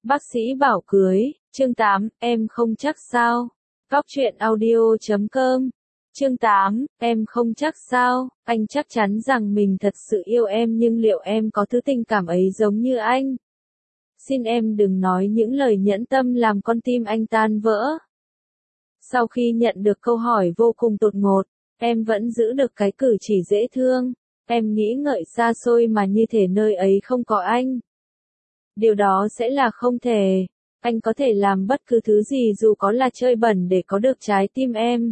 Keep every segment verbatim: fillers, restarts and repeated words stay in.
Bác sĩ bảo cưới, chương tám, em không chắc sao? Cóc truyện audio chấm com. Chương tám, em không chắc sao? Anh chắc chắn rằng mình thật sự yêu em, nhưng liệu em có thứ tình cảm ấy giống như anh? Xin em đừng nói những lời nhẫn tâm làm con tim anh tan vỡ. Sau khi nhận được câu hỏi vô cùng tột ngột, em vẫn giữ được cái cử chỉ dễ thương. Em nghĩ ngợi xa xôi mà như thể nơi ấy không có anh. Điều đó sẽ là không thể. Anh có thể làm bất cứ thứ gì dù có là chơi bẩn để có được trái tim em.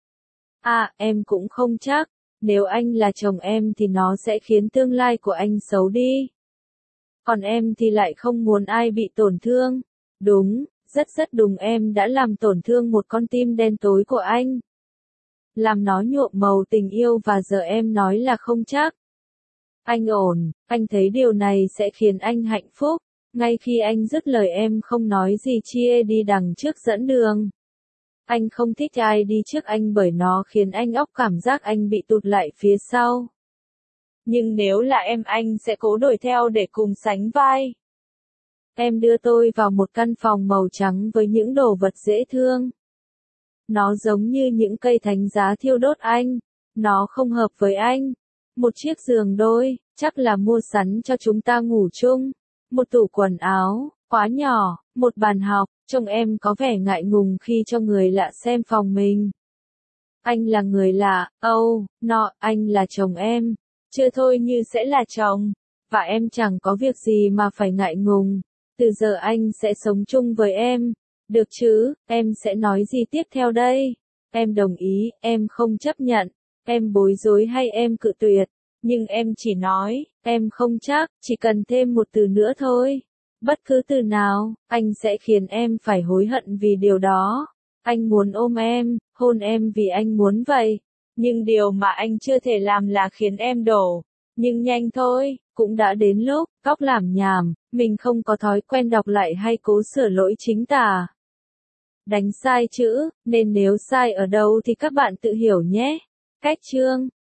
À, em cũng không chắc. Nếu anh là chồng em thì nó sẽ khiến tương lai của anh xấu đi. Còn em thì lại không muốn ai bị tổn thương. Đúng, rất rất đúng, em đã làm tổn thương một con tim đen tối của anh. Làm nó nhuộm màu tình yêu và giờ em nói là không chắc. Anh ổn, anh thấy điều này sẽ khiến anh hạnh phúc. Ngay khi anh dứt lời em không nói gì chia đi đằng trước dẫn đường. Anh không thích ai đi trước anh bởi nó khiến anh óc cảm giác anh bị tụt lại phía sau. Nhưng nếu là em anh sẽ cố đuổi theo để cùng sánh vai. Em đưa tôi vào một căn phòng màu trắng với những đồ vật dễ thương. Nó giống như những cây thánh giá thiêu đốt anh. Nó không hợp với anh. Một chiếc giường đôi, chắc là mua sắm cho chúng ta ngủ chung. Một tủ quần áo, quá nhỏ, một bàn học, trông em có vẻ ngại ngùng khi cho người lạ xem phòng mình. Anh là người lạ, âu, oh, nọ, anh là chồng em. Chưa thôi như sẽ là chồng. Và em chẳng có việc gì mà phải ngại ngùng. Từ giờ anh sẽ sống chung với em. Được chứ, em sẽ nói gì tiếp theo đây? Em đồng ý, em không chấp nhận. Em bối rối hay em cự tuyệt? Nhưng em chỉ nói, em không chắc, chỉ cần thêm một từ nữa thôi. Bất cứ từ nào, anh sẽ khiến em phải hối hận vì điều đó. Anh muốn ôm em, hôn em vì anh muốn vậy. Nhưng điều mà anh chưa thể làm là khiến em đổ. Nhưng nhanh thôi, cũng đã đến lúc, Cóc làm nhảm, mình không có thói quen đọc lại hay cố sửa lỗi chính tả. Đánh sai chữ, nên nếu sai ở đâu thì các bạn tự hiểu nhé. Cách chương